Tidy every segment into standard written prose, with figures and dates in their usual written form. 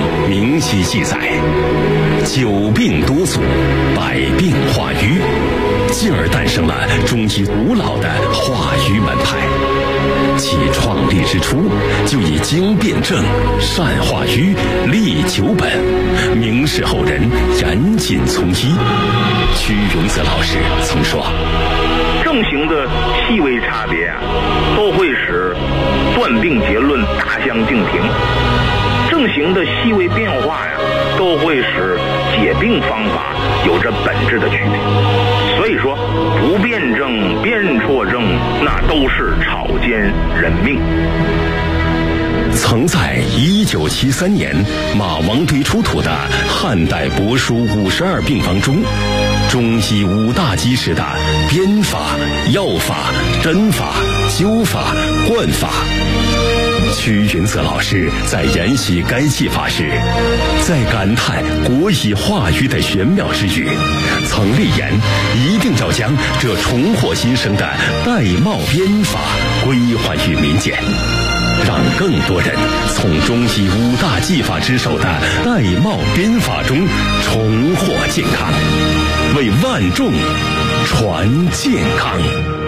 明晰记载：久病多阻，百病化瘀，进而诞生了中医古老的化瘀门派。其创立之初，就以经辨证、善化瘀、利久本，明示后人严谨从医。屈荣泽老师曾说： 症型的细微差别都会使断病结论大相径庭；症型的细微变化都会使解病方法有着本质的区别。所以说，不辩证、辨错症，那都是草菅人命。 曾在1973年马王堆出土的汉代帛书52病方中，中医5大基石的编法、药法、针法、灸法、灌法。屈云泽老师在研习该技法时，在感叹国医化瘀的玄妙之余，曾立言一定要将这重获新生的玳瑁编法归还于民间，让更多人从中医5大技法之首的玳瑁编法中重获健康，为万众传健康。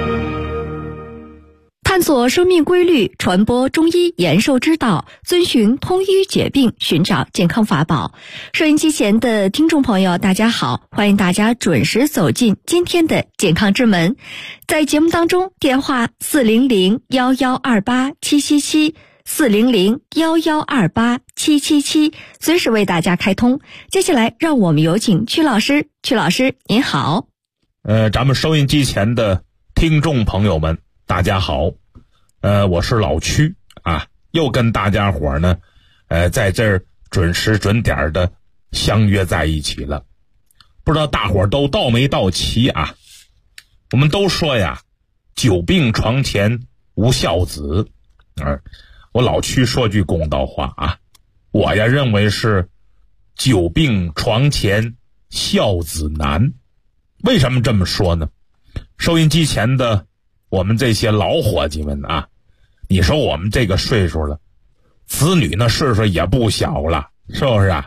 探索生命规律，传播中医延寿之道，遵循通医解病，寻找健康法宝。收音机前的听众朋友，大家好，欢迎大家准时走进今天的健康之门。在节目当中，电话400-1128-777 400-1128-777，随时为大家开通。接下来让我们有请曲老师。曲老师您好。 咱们收音机前的听众朋友们大家好，我是老曲啊，又跟大家伙呢在这儿准时准点的相约在一起了。不知道大伙都到没到齐啊？我们都说呀，久病床前无孝子。我老曲说句公道话啊，我呀认为是久病床前孝子难。为什么这么说呢？收音机前的我们这些老伙计们啊，你说我们这个岁数了，子女那岁数也不小了，是不是啊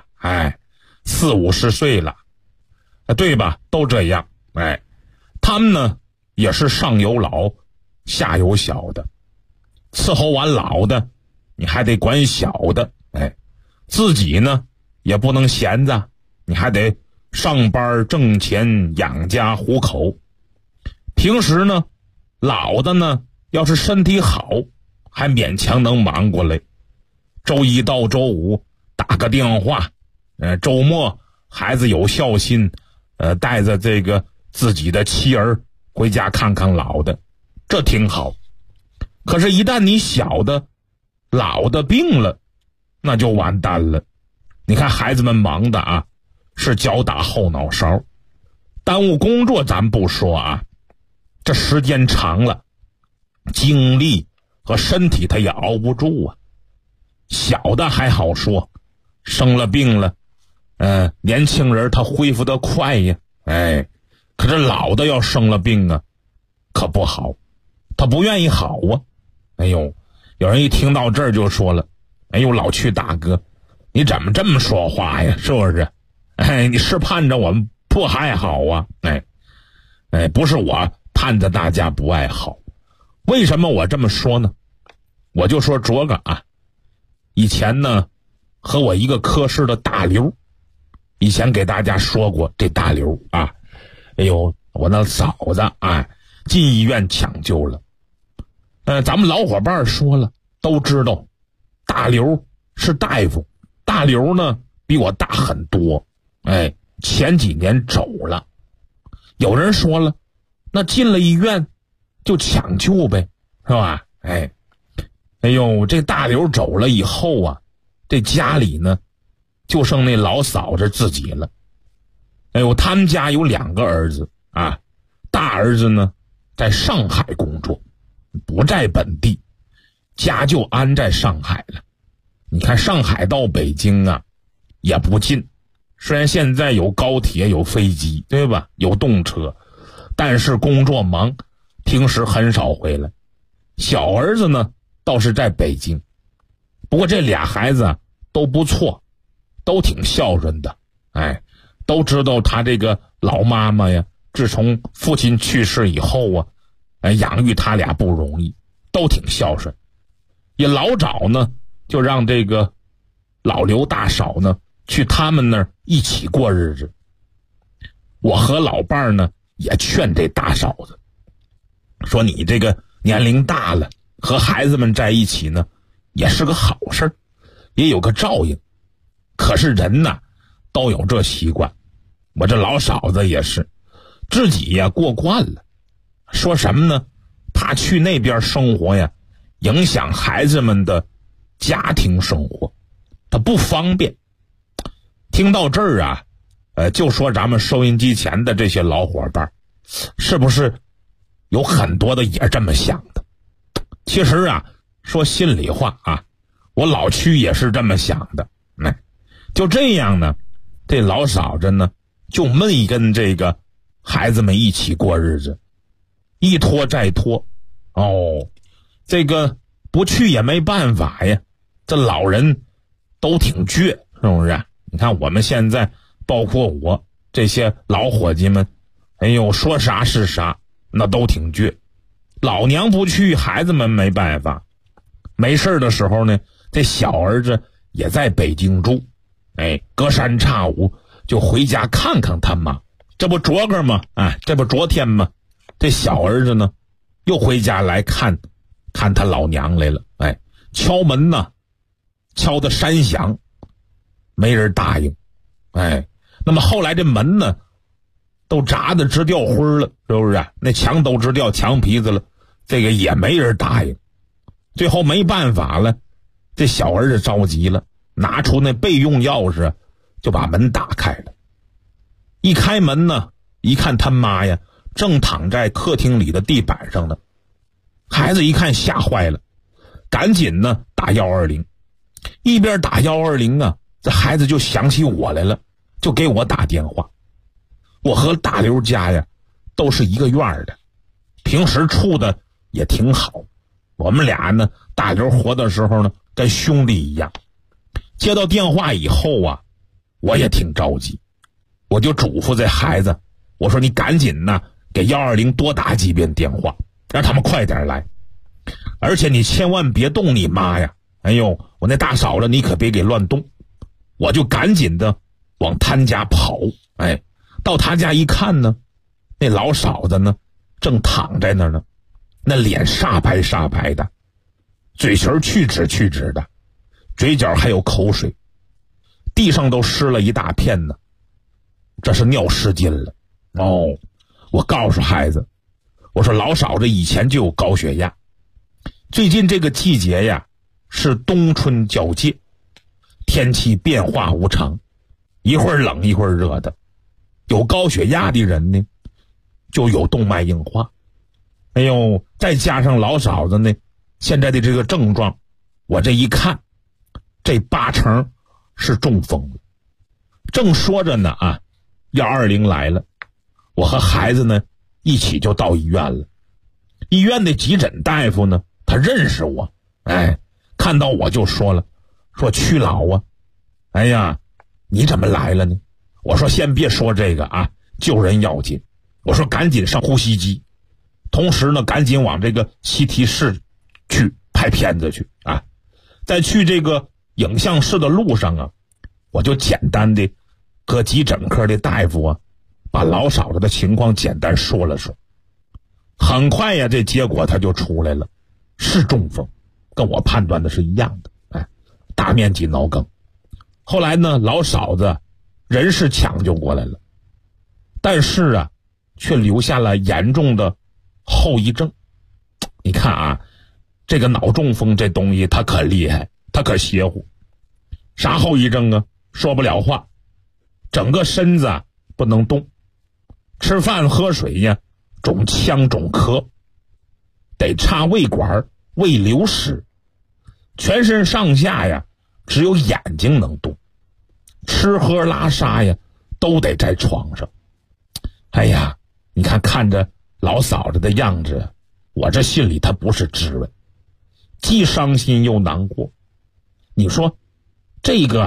？40-50岁了，对吧？都这样。他们呢也是上有老下有小的，伺候完老的你还得管小的，自己呢也不能闲着，你还得上班挣钱养家糊口。平时呢老的呢要是身体好，还勉强能忙过来，周一到周五打个电话，周末孩子有孝心，带着这个自己的妻儿回家看看老的，这挺好。可是一旦你小的老的病了，那就完蛋了。你看孩子们忙的啊，是脚打后脑勺，耽误工作咱不说啊，这时间长了，精力和身体他也熬不住啊。小的还好说，生了病了，年轻人他恢复得快呀，可是老的要生了病啊，可不好，他不愿意好啊。有人一听到这儿就说了，老曲大哥，你怎么这么说话呀？是不是？你是盼着我们不爱好啊？不是我盼着大家不爱好。为什么我这么说呢？我就说这个啊，以前呢和我一个科室的大刘，以前给大家说过这大刘啊，我那嫂子进医院抢救了。咱们老伙伴说了，都知道大刘是大夫，大刘呢比我大很多，前几年走了。有人说了，那进了医院就抢救呗，是吧？这大刘走了以后啊，这家里呢就剩那老嫂子自己了。他们家有2个儿子啊，大儿子呢在上海工作，不在本地，家就安在上海了。你看上海到北京啊也不近，虽然现在有高铁有飞机，对吧？有动车，但是工作忙，平时很少回来。小儿子呢倒是在北京，不过这俩孩子都不错， 都挺孝顺的，都知道他这个老妈妈呀，自从父亲去世以后啊，养育他俩不容易，都挺孝顺。也老早呢，就让这个老刘大嫂呢去他们那儿一起过日子。我和老伴儿呢也劝这大嫂子，说你这个年龄大了，和孩子们在一起呢，也是个好事儿，也有个照应。可是人呐，都有这习惯。我这老嫂子也是，自己呀过惯了。说什么呢？怕去那边生活呀，影响孩子们的家庭生活，他不方便。听到这儿啊，就说咱们收音机前的这些老伙伴，是不是有很多的也这么想的？其实啊，说心里话啊，我老屈也是这么想的。就这样呢，这老嫂子呢就没跟这个孩子们一起过日子，一拖再拖。这个不去也没办法呀，这老人都挺倔，是不是？你看我们现在包括我这些老伙计们，说啥是啥，那都挺倔。老娘不去，孩子们没办法。没事的时候呢，这小儿子也在北京住，隔三差五就回家看看他妈。这不昨个吗？这不昨天吗？这小儿子呢又回家来看他老娘来了。敲门呢，敲得山响，没人答应。那么后来这门呢都砸得直掉灰了，是不是？那墙都直掉墙皮子了，这个也没人答应。最后没办法了，这小儿子着急了，拿出那备用钥匙就把门打开了。一开门呢，一看他妈呀正躺在客厅里的地板上呢。孩子一看吓坏了，赶紧呢打120。一边打120啊，这孩子就想起我来了，就给我打电话。我和大刘家呀都是一个院的，平时处的也挺好。我们俩呢，大刘活的时候呢跟兄弟一样。接到电话以后啊，我也挺着急，我就嘱咐这孩子，我说你赶紧呢给120多打几遍电话，让他们快点来。而且你千万别动你妈呀，我那大嫂子你可别给乱动。我就赶紧的往他家跑。到他家一看呢，那老嫂子呢正躺在那儿呢，那脸煞白煞白的，嘴唇去脂的，嘴角还有口水，地上都湿了一大片呢，这是尿失禁了。我告诉孩子，我说老嫂子以前就有高血压，最近这个季节呀是冬春交界，天气变化无常，一会儿冷一会儿热的，有高血压的人呢就有动脉硬化。再加上老嫂子呢现在的这个症状，我这一看，这8成是中风了。正说着呢120来了，我和孩子呢一起就到医院了。医院的急诊大夫呢他认识我，看到我就说了，说屈老啊，你怎么来了呢？我说先别说这个救人要紧，我说赶紧上呼吸机，同时呢赶紧往这个CT室去拍片子去在去这个影像室的路上我就简单的和急诊科的大夫把老嫂子的情况简单说了说。很快呀这结果他就出来了，是中风，跟我判断的是一样的，大面积脑梗。后来呢老嫂子人是抢救过来了，但是却留下了严重的后遗症。你看这个脑中风这东西它可厉害，它可邪乎。啥后遗症说不了话，整个身子不能动，吃饭喝水呀肿呛肿咳，得插胃管胃流失，全身上下呀只有眼睛能动，吃喝拉撒呀都得在床上。你看着老嫂子的样子，我这心里它不是滋味，既伤心又难过。你说这个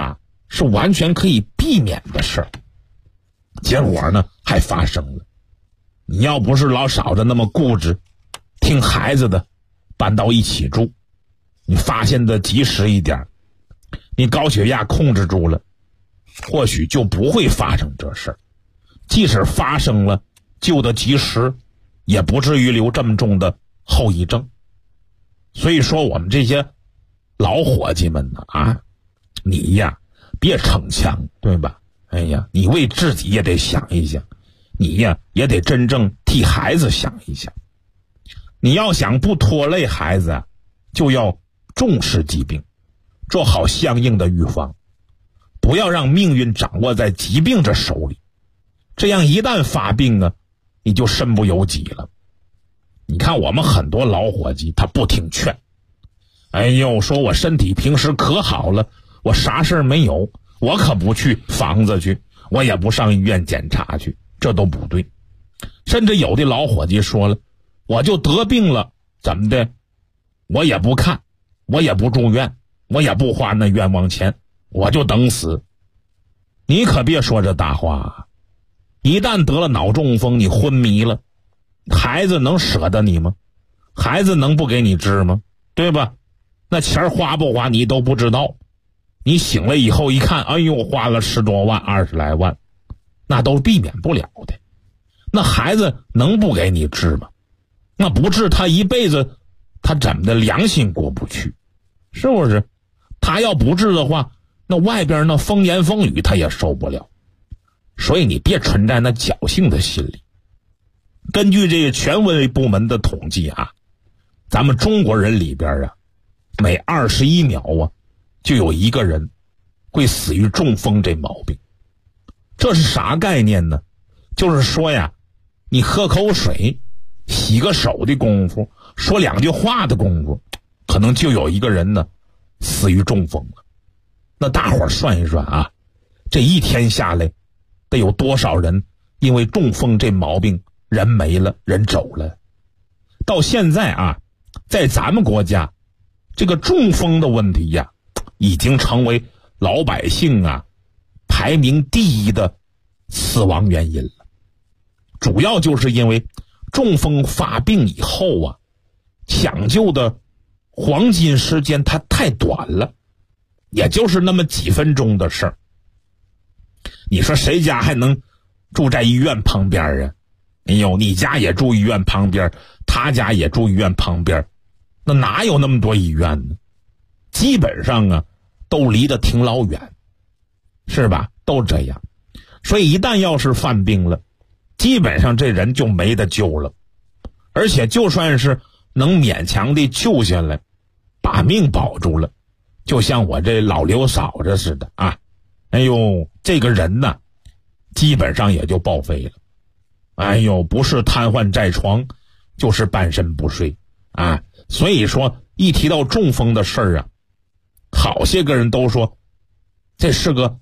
是完全可以避免的事儿，结果呢还发生了。你要不是老嫂子那么固执，听孩子的，搬到一起住，你发现的及时一点，你高血压控制住了，或许就不会发生这事儿。即使发生了，救得及时，也不至于留这么重的后遗症。所以说我们这些老伙计们呢你呀别逞强，对吧？哎呀，你为自己也得想一想，你呀也得真正替孩子想一想。你要想不拖累孩子就要重视疾病，做好相应的预防，不要让命运掌握在疾病这手里。这样一旦发病你就身不由己了。你看我们很多老伙计他不听劝，哎呦，说我身体平时可好了，我啥事儿没有，我可不去房子去，我也不上医院检查去，这都不对。甚至有的老伙计说了，我就得病了，怎么的，我也不看，我也不住院，我也不花那冤枉钱，我就等死。你可别说这大话，一旦得了脑中风，你昏迷了，孩子能舍得你吗？孩子能不给你治吗？对吧？那钱花不花你都不知道，你醒了以后一看，哎呦，花了10多万20来万，那都避免不了的。那孩子能不给你治吗？那不治他一辈子他怎么的良心过不去，是不是？他要不治的话，那外边那风言风语他也受不了。所以你别存在那侥幸的心理。根据这个权威部门的统计咱们中国人里边每21秒就有一个人会死于中风这毛病。这是啥概念呢？就是说你喝口水，洗个手的功夫，说2句话的功夫，可能就有一个人死于中风了。那大伙儿算一算这一天下来得有多少人因为中风这毛病人没了，人走了。到现在在咱们国家这个中风的问题已经成为老百姓排名第1的死亡原因了。主要就是因为中风发病以后抢救的黄金时间它太短了，也就是那么几分钟的事儿。你说谁家还能住在医院旁边哎呦，你家也住医院旁边，他家也住医院旁边，那哪有那么多医院呢？基本上都离得挺老远，是吧？都这样。所以一旦要是犯病了，基本上这人就没得救了。而且就算是能勉强的救下来，把命保住了，就像我这老刘嫂子似的哎呦，这个人基本上也就报废了。哎呦，不是瘫痪在床，就是半身不遂所以说一提到中风的事儿好些个人都说这是个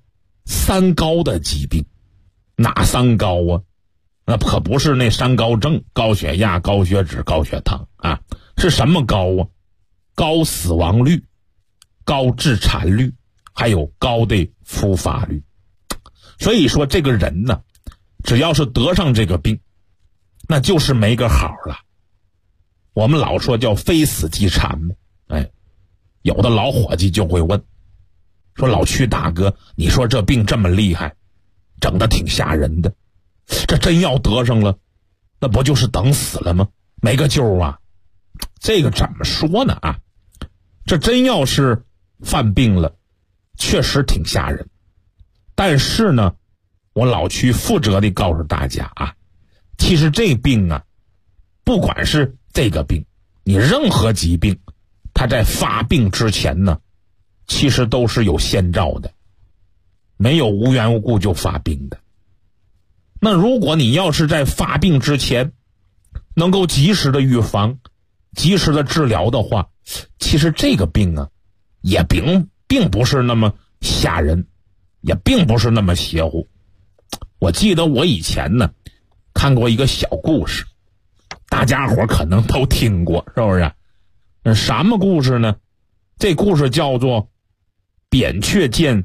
3高的疾病。哪3高那可不是那3高症，高血压、高血脂、高血糖是什么高高死亡率、高致残率，还有高的复发率。所以说这个人只要是得上这个病，那就是没个好了。我们老说叫非死即残嘛。有的老伙计就会问，说老曲大哥，你说这病这么厉害，整得挺吓人的，这真要得上了，那不就是等死了吗？没个救这个怎么说呢这真要是犯病了，确实挺吓人。但是呢，我老曲负责的告诉大家其实这病不管是这个病，你任何疾病，它在发病之前其实都是有先兆的，没有无缘无故就发病的。那如果你要是在发病之前能够及时的预防，及时的治疗的话，其实这个病也并不是那么吓人，也并不是那么邪乎。我记得我以前看过一个小故事，大家伙可能都听过，是不是？什么故事呢？这故事叫做扁鹊见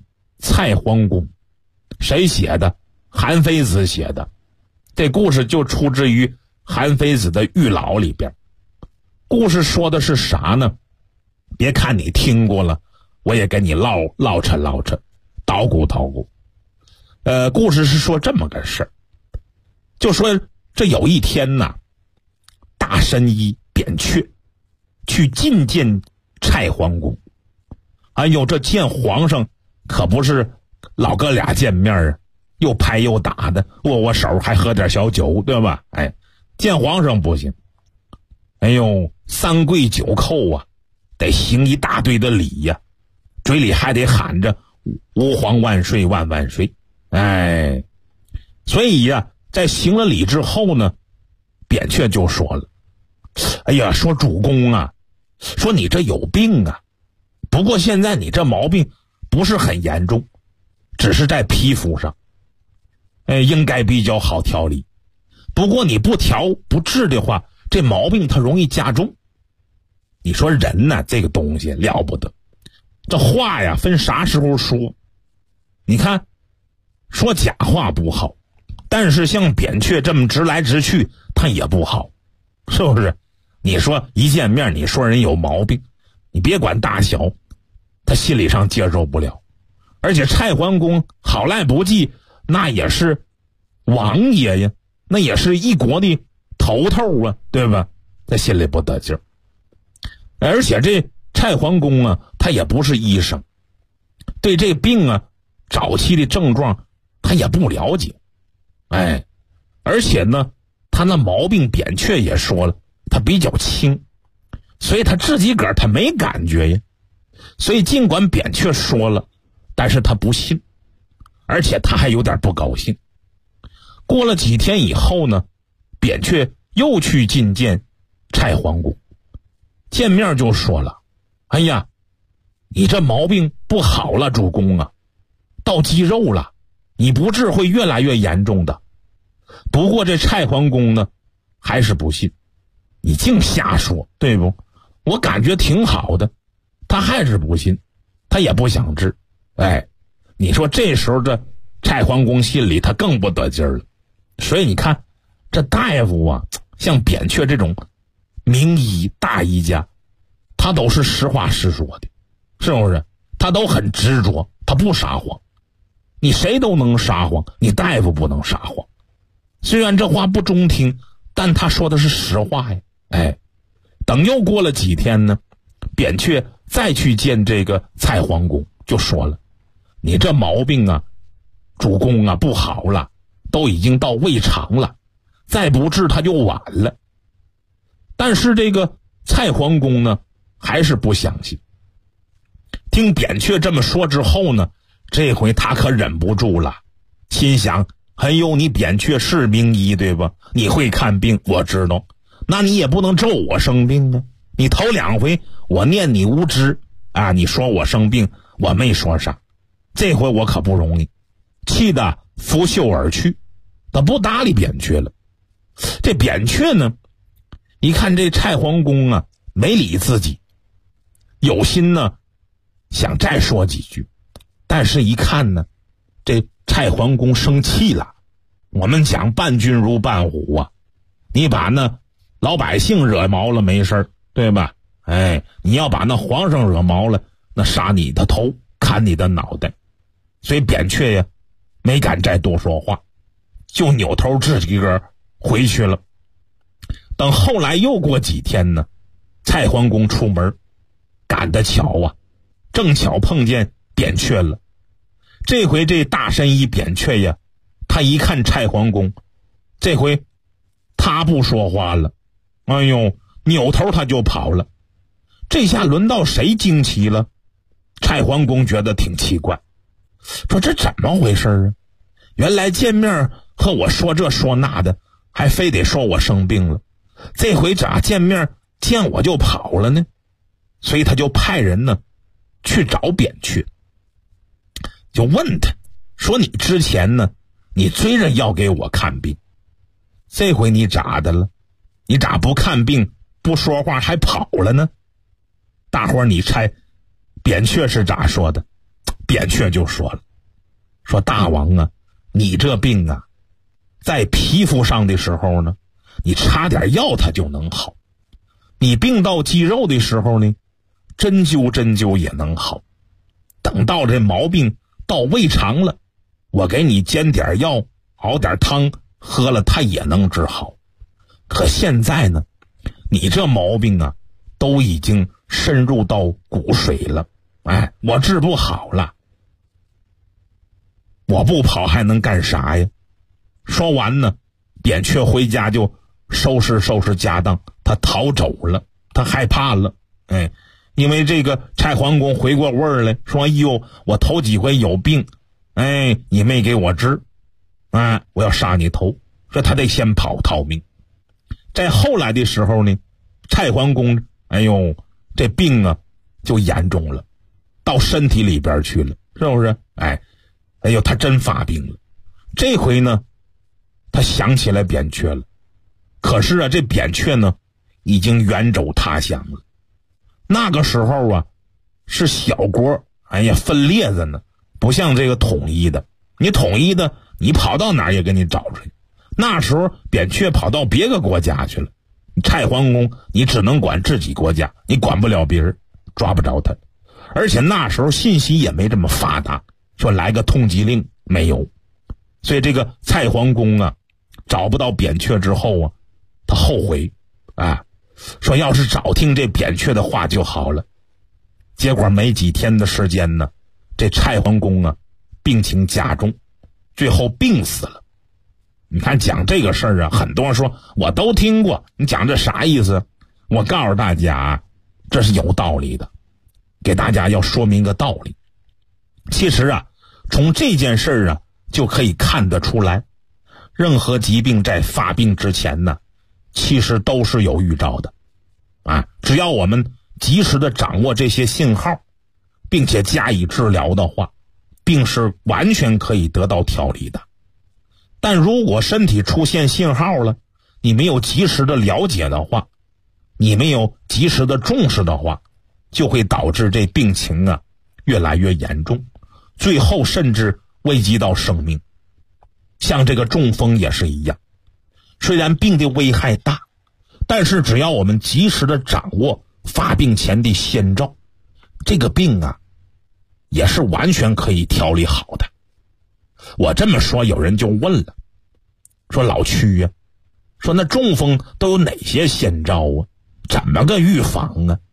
蔡桓公，谁写的？韩非子写的。这故事就出自于韩非子的《玉老》里边。故事说的是啥呢？别看你听过了，我也给你唠扯，捣鼓。故事是说这么个事儿，就说这有一天呐，大神医扁鹊去觐见蔡桓公。哎呦，这见皇上可不是老哥俩见面啊，又拍又打的，握手还喝点小酒，对吧？哎，见皇上不行，哎呦，3跪9叩啊，得行一大堆的礼呀，嘴里还得喊着吾皇万岁万万岁。哎，所以呀，在行了礼之后呢，扁鹊就说了，哎呀，说主公啊，说你这有病啊，不过现在你这毛病不是很严重，只是在皮肤上，应该比较好调理。不过你不调不治的话，这毛病它容易加重。你说人呢，这个东西了不得，这话呀分啥时候说。你看说假话不好，但是像扁鹊这么直来直去他也不好，是不是？你说一见面你说人有毛病，你别管大小，他心理上接受不了。而且蔡桓公好赖不济，那也是王爷呀，那也是一国的头头啊，对吧？他心里不得劲儿。而且这蔡桓公啊，他也不是医生，对这病啊早期的症状他也不了解。哎，而且呢他那毛病扁鹊也说了，他比较轻，所以他自己个儿他没感觉呀。所以尽管扁鹊说了，但是他不信，而且他还有点不高兴。过了几天以后呢，扁鹊又去觐见蔡桓公，见面就说了，哎呀，你这毛病不好了，主公啊，到肌肉了，你不治会越来越严重的。不过这蔡桓公呢还是不信，你净瞎说，对不？我感觉挺好的，他还是不信，他也不想治。哎，你说这时候这蔡桓公心里他更不得劲儿了。所以你看这大夫啊，像扁鹊这种名医大医家，他都是实话实说的，是不是？他都很执着，他不撒谎。你谁都能撒谎，你大夫不能撒谎。虽然这话不中听，但他说的是实话呀。哎，等又过了几天呢，扁鹊再去见这个蔡桓公，就说了，你这毛病啊，主公啊不好了，都已经到胃肠了，再不治他就晚了。但是这个蔡桓公呢还是不相信。听扁鹊这么说之后呢，这回他可忍不住了，心想，哎呦，你扁鹊是名医对吧？你会看病我知道，那你也不能咒我生病啊。你头2回我念你无知啊，你说我生病，我没说啥，这回我可不容易，气得拂袖而去，他不搭理扁鹊了。这扁鹊呢一看这蔡桓公啊没理自己，有心呢想再说几句，但是一看呢这蔡桓公生气了。我们讲伴君如伴虎啊，你把那老百姓惹毛了没事，对吧？哎，你要把那皇上惹毛了，那杀你的头，砍你的脑袋。所以扁鹊呀没敢再多说话，就扭头自己个儿回去了。等后来又过几天呢，蔡桓公出门赶得巧啊，正巧碰见扁鹊了。这回这大神医扁鹊呀，他一看蔡桓公，这回他不说话了，哎呦，扭头他就跑了。这下轮到谁惊奇了？蔡桓公觉得挺奇怪，说这怎么回事啊？原来见面和我说这说那的，还非得说我生病了，这回咋见面见我就跑了呢？所以他就派人呢去找扁鹊，就问他说，你之前呢你追着要给我看病，这回你咋的了？你咋不看病不说话还跑了呢？大伙儿你猜扁鹊是咋说的？扁鹊就说了， 说大王啊，你这病啊，在皮肤上的时候呢，你擦点药它就能好；你病到肌肉的时候呢，针灸也能好。等到这毛病到胃肠了，我给你煎点药，熬点汤喝了，它也能治好。可现在呢，你这毛病啊，都已经深入到骨髓了，我治不好了。我不跑还能干啥呀？说完呢，扁鹊回家就收拾家当，他逃走了，他害怕了。因为这个蔡桓公回过味儿来，说：“哎呦，我头几回有病，你没给我治，我要杀你头。”说他得先跑逃命。在后来的时候呢，蔡桓公这病啊就严重了，到身体里边去了，是不是？他真发病了。这回呢，他想起来扁鹊了。可是啊，这扁鹊呢，已经远走他乡了。那个时候啊，是小国，分裂着呢，不像这个统一的。你统一的，你跑到哪儿也给你找出去。那时候扁鹊跑到别个国家去了，蔡桓公你只能管自己国家，你管不了别人，抓不着他。而且那时候信息也没这么发达，说来个通缉令没有。所以这个蔡桓公啊，找不到扁鹊之后啊，他后悔说要是早听这扁鹊的话就好了。结果没几天的时间呢，这蔡桓公啊病情加重，最后病死了。你看讲这个事儿啊，很多人说我都听过，你讲这啥意思？我告诉大家，这是有道理的，给大家要说明个道理。其实啊，从这件事儿啊就可以看得出来，任何疾病在发病之前呢，其实都是有预兆的只要我们及时的掌握这些信号，并且加以治疗的话，病是完全可以得到调理的。但如果身体出现信号了，你没有及时的了解的话，你没有及时的重视的话，就会导致这病情啊越来越严重，最后甚至危及到生命。像这个中风也是一样，虽然病的危害大，但是只要我们及时的掌握发病前的先兆，这个病啊也是完全可以调理好的。我这么说，有人就问了，说老曲呀，说那中风都有哪些先兆啊？怎么个预防啊？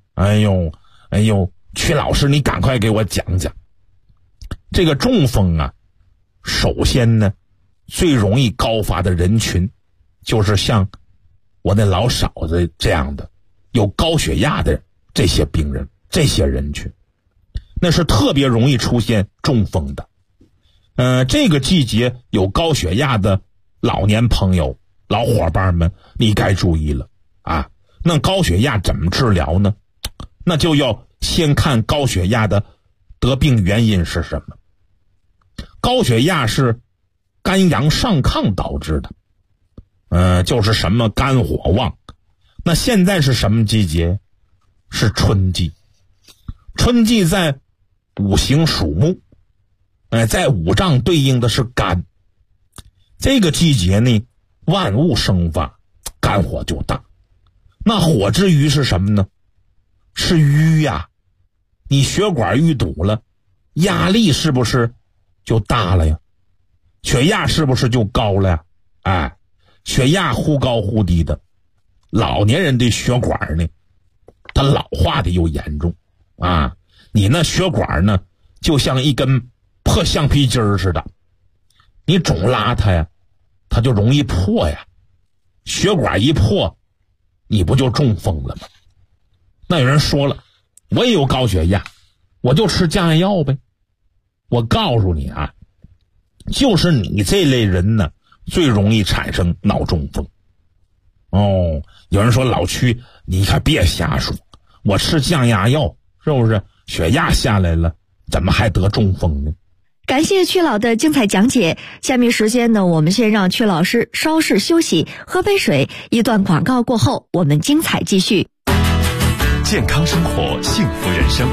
曲老师，你赶快给我讲讲。这个中风啊，首先呢，最容易高发的人群，就是像我那老嫂子这样的有高血压的这些病人，这些人群，那是特别容易出现中风的。这个季节有高血压的老年朋友、老伙伴们，你该注意了那高血压怎么治疗呢？那就要先看高血压的得病原因是什么。高血压是肝阳上亢导致的，就是什么肝火旺。那现在是什么季节？是春季。春季在五行属木，在五脏对应的是肝。这个季节呢，万物生发，肝火就大。那火之余是什么呢？是瘀呀。你血管淤堵了，压力是不是就大了呀？血压是不是就高了呀？血压忽高忽低的，老年人的血管呢，它老化的又严重你那血管呢，就像一根破橡皮筋似的，你总拉它呀，它就容易破呀。血管一破，你不就中风了吗？那有人说了，我也有高血压，我就吃降压药呗。我告诉你就是你这类人呢，最容易产生脑中风。有人说老曲，你可别瞎说，我吃降压药，是不是血压下来了，怎么还得中风呢？ 感谢曲老的精彩讲解。下面时间呢，我们先让曲老师稍事休息，喝杯水。一段广告过后，我们精彩继续。 健康生活，幸福人生。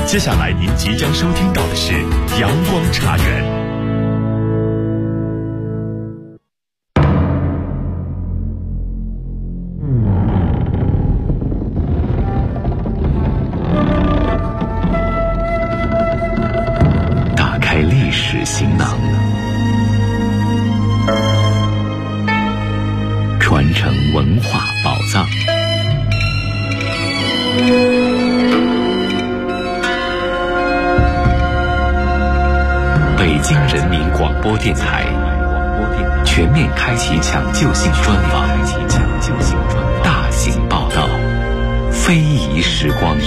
接下来您即将收听到的是阳光茶园。 打开历史行囊，传承文化宝藏。北京人民广播电台全面开启抢救性专访，大型报道，非遗时光。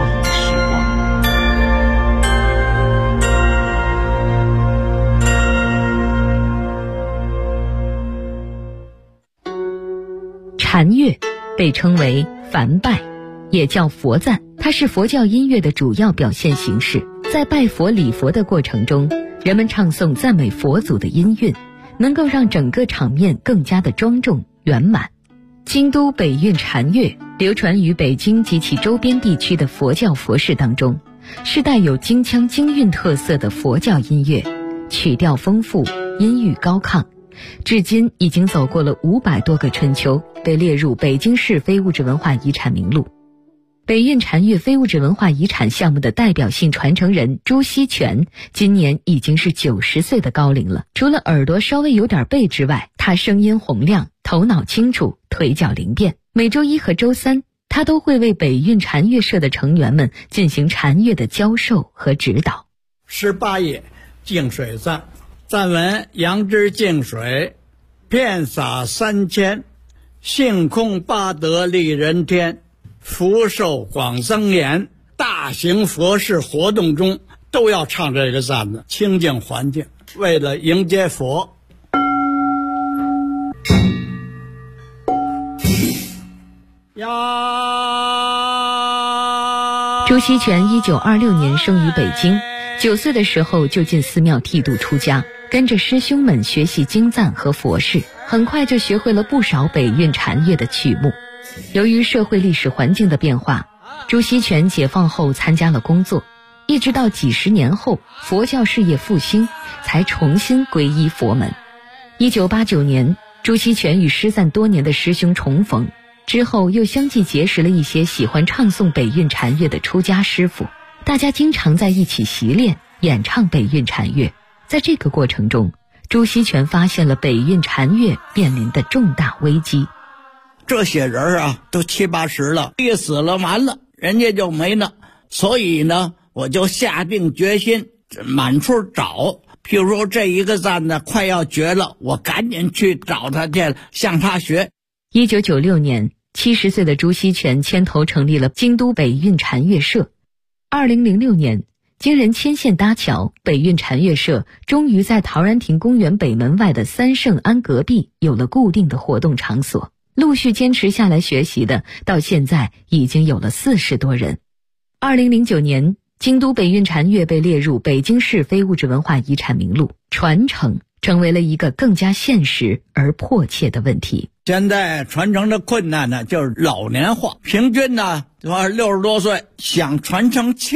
禅乐被称为梵拜，也叫佛赞，它是佛教音乐的主要表现形式。在拜佛礼佛的过程中，人们唱诵赞美佛祖的音韵，能够让整个场面更加的庄重圆满。京都北韵禅乐流传于北京及其周边地区的佛教佛事当中，是带有京腔京韵特色的佛教音乐，曲调丰富，音域高亢，至今已经走过了500多个春秋，被列入北京市非物质文化遗产名录。北韵禅乐非物质文化遗产项目的代表性传承人朱锡全今年已经是90岁的高龄了。除了耳朵稍微有点背之外，他声音洪亮，头脑清楚，腿脚灵便。每周一和周三，他都会为北韵禅乐社的成员们进行禅乐的教授和指导。 18页净水赞，赞文：杨枝净水，遍洒3000，性空八德利人天，福寿广增延。大型佛事活动中都要唱这个赞子，清净环境，为了迎接佛。 朱锡全1926年生于北京，9岁的时候就进寺庙剃度出家，跟着师兄们学习经赞和佛事，很快就学会了不少北韵禅乐的曲目。由于社会历史环境的变化，朱锡全解放后参加了工作，一直到几十年后佛教事业复兴，才重新皈依佛门。1989年，朱锡全与失散多年的师兄重逢，之后又相继结识了一些喜欢唱诵北韵禅乐的出家师傅，大家经常在一起习练演唱北韵禅乐。在这个过程中，朱锡全发现了北韵禅乐面临的重大危机。 这些人啊，都70、80了，一死了完了，人家就没了。所以呢，我就下定决心满处找。譬如说这一个赞呢快要绝了，我赶紧去找他去，向他学。 1996年，70岁的朱锡全牵头成立了京都北韵禅乐社。2006年，经人牵线搭桥，北韵禅乐社终于在陶然亭公园北门外的三圣庵隔壁有了固定的活动场所。陆续坚持下来学习的，到现在已经有了40多人。2009年，京都北韵禅乐被列入北京市非物质文化遗产名录，传承成为了一个更加现实而迫切的问题。 现在传承的困难呢，就是老年化，平均呢60多岁想传承